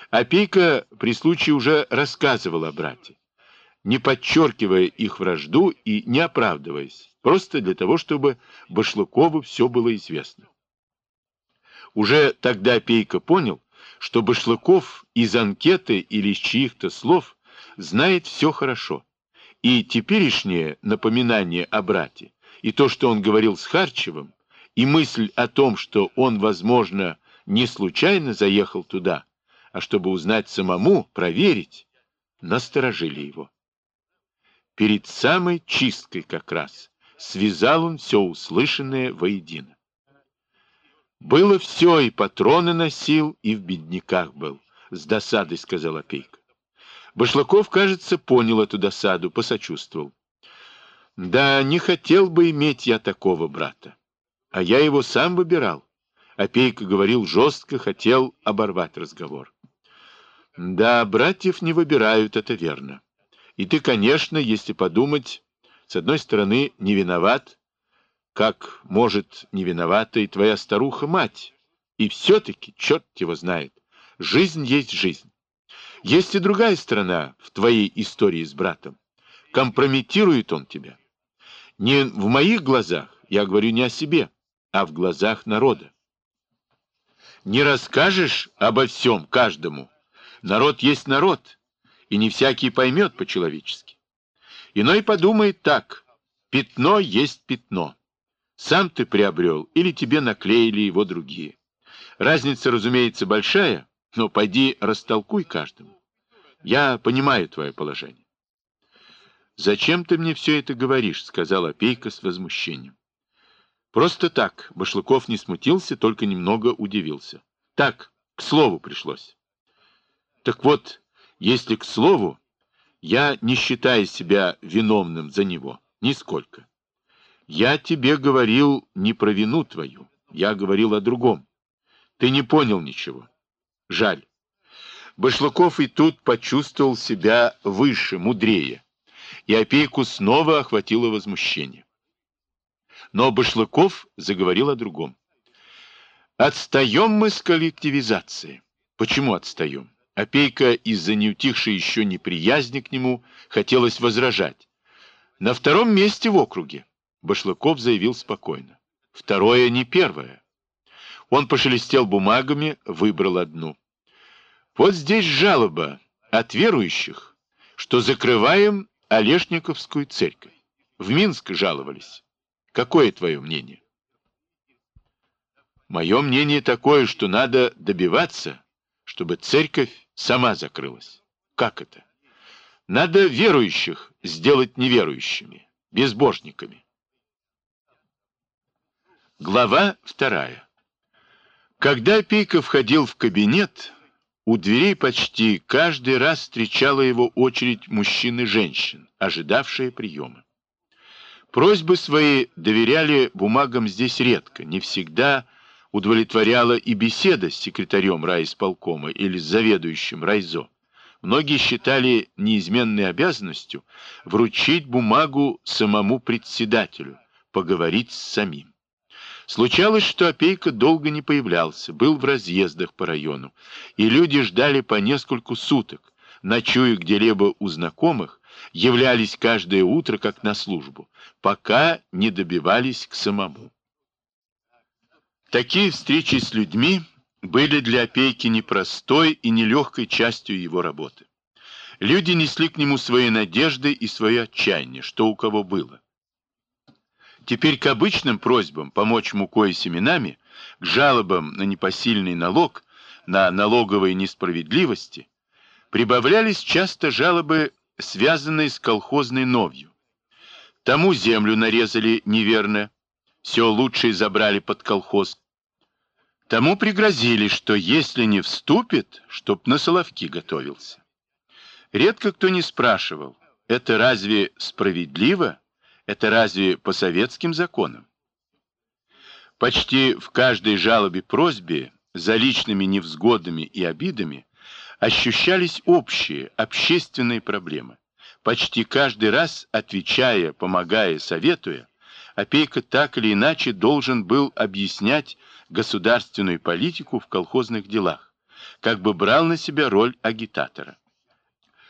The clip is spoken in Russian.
Опейка при случае уже рассказывал о брате, не подчеркивая их вражду и не оправдываясь, просто для того, чтобы Башлыкову все было известно. Уже тогда Опейка понял, что Башлыков из анкеты или из чьих-то слов знает все хорошо, и теперешнее напоминание о брате, и то, что он говорил с Харчевым, и мысль о том, что он, возможно, не случайно заехал туда, а чтобы узнать самому, проверить, насторожили его. Перед самой чисткой как раз связал он все услышанное воедино. Было все, и патроны носил, и в бедняках был, с досадой сказал Опейка. Башлыков, кажется, понял эту досаду, посочувствовал. Да, не хотел бы иметь я такого брата. А я его сам выбирал. Опейка говорил жестко, хотел оборвать разговор. Да, братьев не выбирают, это верно. И ты, конечно, если подумать, с одной стороны, не виноват, как, может, не виновата и твоя старуха-мать. И все-таки, черт его знает, жизнь есть жизнь. Есть и другая сторона в твоей истории с братом. Компрометирует он тебя. Не в моих глазах, я говорю не о себе, а в глазах народа. Не расскажешь обо всем каждому. Народ есть народ, и не всякий поймет по-человечески. Иной подумает так: пятно есть пятно. Сам ты приобрел или тебе наклеили его другие. Разница, разумеется, большая, но пойди растолкуй каждому. Я понимаю твое положение. «Зачем ты мне все это говоришь?» — сказал Опейка с возмущением. «Просто так». Башлыков не смутился, только немного удивился. «Так, к слову пришлось». «Так вот, если к слову, я не считаю себя виновным за него, нисколько. Я тебе говорил не про вину твою, я говорил о другом. Ты не понял ничего. Жаль». Башлыков и тут почувствовал себя выше, мудрее, и Опейку снова охватило возмущение. Но Башлыков заговорил о другом. «Отстаем мы с коллективизацией». «Почему отстаем?» Опейка из-за неутихшей еще неприязни к нему хотелось возражать. «На втором месте в округе», — Башлыков заявил спокойно. «Второе не первое». Он пошелестел бумагами, выбрал одну. «Вот здесь жалоба от верующих, что закрываем Олешниковскую церковь. В Минск жаловались. Какое твое мнение?» «Мое мнение такое, что надо добиваться, чтобы церковь сама закрылась». «Как это?» «Надо верующих сделать неверующими, безбожниками». Глава 2. Когда Опейка входил в кабинет, у дверей почти каждый раз встречала его очередь мужчин и женщин, ожидавшие приема. Просьбы свои доверяли бумагам здесь редко, не всегда удовлетворяла и беседа с секретарем райисполкома или с заведующим райзо. Многие считали неизменной обязанностью вручить бумагу самому председателю, поговорить с самим. Случалось, что Опейка долго не появлялся, был в разъездах по району, и люди ждали по нескольку суток, ночуя где-либо у знакомых, являлись каждое утро как на службу, пока не добивались к самому. Такие встречи с людьми были для Опейки непростой и нелегкой частью его работы. Люди несли к нему свои надежды и свое отчаяние, что у кого было. Теперь к обычным просьбам помочь мукой и семенами, к жалобам на непосильный налог, на налоговые несправедливости, прибавлялись часто жалобы, связанные с колхозной новью. Тому землю нарезали неверно, все лучшее забрали под колхоз. Тому пригрозили, что если не вступит, чтоб на соловки готовился. Редко кто не спрашивал, это разве справедливо? Это разве по советским законам? Почти в каждой жалобе-просьбе за личными невзгодами и обидами ощущались общие, общественные проблемы. Почти каждый раз, отвечая, помогая, советуя, Опейка так или иначе должен был объяснять государственную политику в колхозных делах, как бы брал на себя роль агитатора.